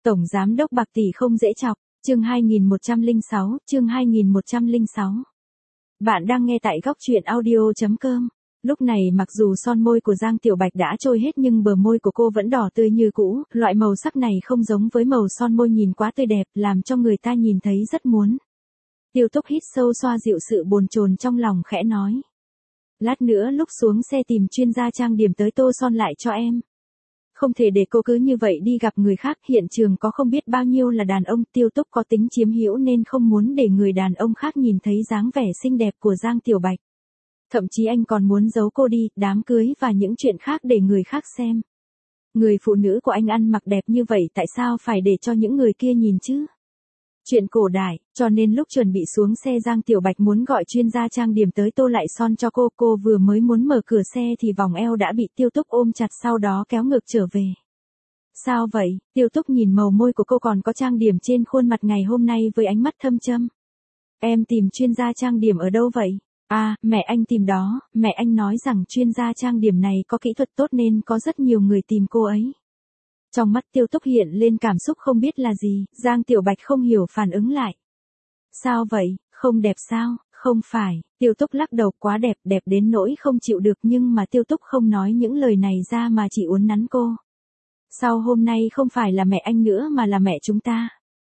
Tổng giám đốc bạc tỷ không dễ chọc, chương 2106, chương 2106. Bạn đang nghe tại góc truyện audio.com. Lúc này mặc dù son môi của Giang Tiểu Bạch đã trôi hết nhưng bờ môi của cô vẫn đỏ tươi như cũ, loại màu sắc này không giống với màu son môi nhìn quá tươi đẹp, làm cho người ta nhìn thấy rất muốn. Tiêu Túc hít sâu xoa dịu sự bồn chồn trong lòng khẽ nói. Lát nữa lúc xuống xe tìm chuyên gia trang điểm tới tô son lại cho em. Không thể để cô cứ như vậy đi gặp người khác, hiện trường có không biết bao nhiêu là đàn ông, Tiêu Túc có tính chiếm hữu nên không muốn để người đàn ông khác nhìn thấy dáng vẻ xinh đẹp của Giang Tiểu Bạch. Thậm chí anh còn muốn giấu cô đi, đám cưới và những chuyện khác để người khác xem. Người phụ nữ của anh ăn mặc đẹp như vậy tại sao phải để cho những người kia nhìn chứ? Chuyện cổ đại, cho nên lúc chuẩn bị xuống xe Giang Tiểu Bạch muốn gọi chuyên gia trang điểm tới tô lại son cho cô vừa mới muốn mở cửa xe thì vòng eo đã bị Tiêu Túc ôm chặt sau đó kéo ngược trở về. Sao vậy? Tiêu Túc nhìn màu môi của cô còn có trang điểm trên khuôn mặt ngày hôm nay với ánh mắt thâm châm. Em tìm chuyên gia trang điểm ở đâu vậy? À, mẹ anh tìm đó, mẹ anh nói rằng chuyên gia trang điểm này có kỹ thuật tốt nên có rất nhiều người tìm cô ấy. Trong mắt Tiêu Túc hiện lên cảm xúc không biết là gì, Giang Tiểu Bạch không hiểu phản ứng lại. Sao vậy, không đẹp sao? Không phải, Tiêu Túc lắc đầu, quá đẹp, đẹp đến nỗi không chịu được, nhưng mà Tiêu Túc không nói những lời này ra mà chỉ uốn nắn cô. Sau hôm nay không phải là mẹ anh nữa mà là mẹ chúng ta.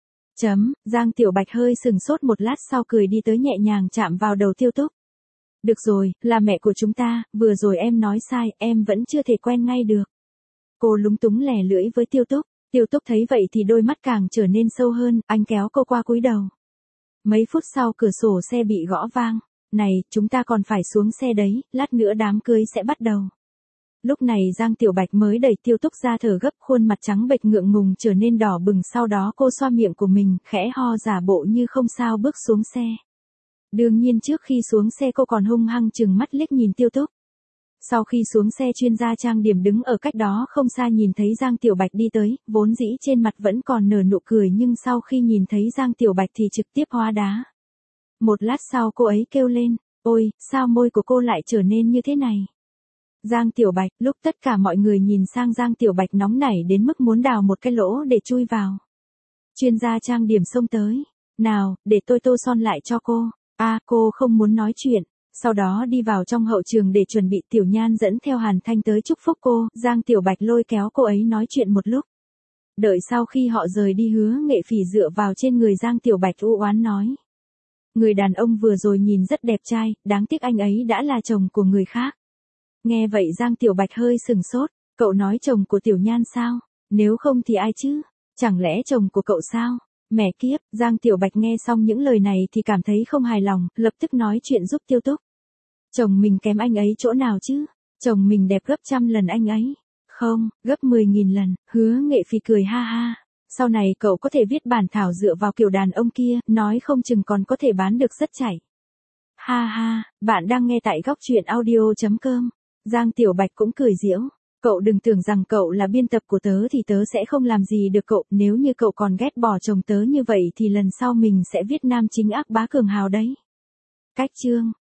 Giang Tiểu Bạch hơi sừng sốt một lát sau cười đi tới nhẹ nhàng chạm vào đầu Tiêu Túc. Được rồi, là mẹ của chúng ta, vừa rồi em nói sai, em vẫn chưa thể quen ngay được. Cô lúng túng lẻ lưỡi với Tiêu Túc. Tiêu Túc thấy vậy thì đôi mắt càng trở nên sâu hơn, anh kéo cô qua cúi đầu. Mấy phút sau cửa sổ xe bị gõ vang. Này, chúng ta còn phải xuống xe đấy, lát nữa đám cưới sẽ bắt đầu. Lúc này Giang Tiểu Bạch mới đẩy Tiêu Túc ra thở gấp, khuôn mặt trắng bệch ngượng ngùng trở nên đỏ bừng, sau đó cô xoa miệng của mình, khẽ ho giả bộ như không sao bước xuống xe. Đương nhiên trước khi xuống xe cô còn hung hăng trừng mắt liếc nhìn Tiêu Túc. Sau khi xuống xe chuyên gia trang điểm đứng ở cách đó không xa nhìn thấy Giang Tiểu Bạch đi tới, vốn dĩ trên mặt vẫn còn nở nụ cười nhưng sau khi nhìn thấy Giang Tiểu Bạch thì trực tiếp hóa đá. Một lát sau cô ấy kêu lên, ôi, sao môi của cô lại trở nên như thế này? Giang Tiểu Bạch, lúc tất cả mọi người nhìn sang Giang Tiểu Bạch nóng nảy đến mức muốn đào một cái lỗ để chui vào. Chuyên gia trang điểm xông tới, nào, để tôi tô son lại cho cô. À, cô không muốn nói chuyện. Sau đó đi vào trong hậu trường để chuẩn bị, Tiểu Nhan dẫn theo Hàn Thanh tới chúc phúc cô, Giang Tiểu Bạch lôi kéo cô ấy nói chuyện một lúc. Đợi sau khi họ rời đi Hứa Nghệ Phỉ dựa vào trên người Giang Tiểu Bạch u oán nói. Người đàn ông vừa rồi nhìn rất đẹp trai, đáng tiếc anh ấy đã là chồng của người khác. Nghe vậy Giang Tiểu Bạch hơi sừng sốt, cậu nói chồng của Tiểu Nhan sao? Nếu không thì ai chứ? Chẳng lẽ chồng của cậu sao? Mẹ kiếp, Giang Tiểu Bạch nghe xong những lời này thì cảm thấy không hài lòng, lập tức nói chuyện giúp Tiêu Túc. Chồng mình kém anh ấy chỗ nào chứ? Chồng mình đẹp gấp 100 lần anh ấy. Không, gấp 10.000 lần, Hứa Nghệ Phỉ cười ha ha. Sau này cậu có thể viết bản thảo dựa vào kiểu đàn ông kia, nói không chừng còn có thể bán được rất chảy. Ha ha, bạn đang nghe tại góc truyện audio.com. Giang Tiểu Bạch cũng cười giễu. Cậu đừng tưởng rằng cậu là biên tập của tớ thì tớ sẽ không làm gì được cậu, nếu như cậu còn ghét bỏ chồng tớ như vậy thì lần sau mình sẽ viết nam chính ác bá cường hào đấy. Cách chương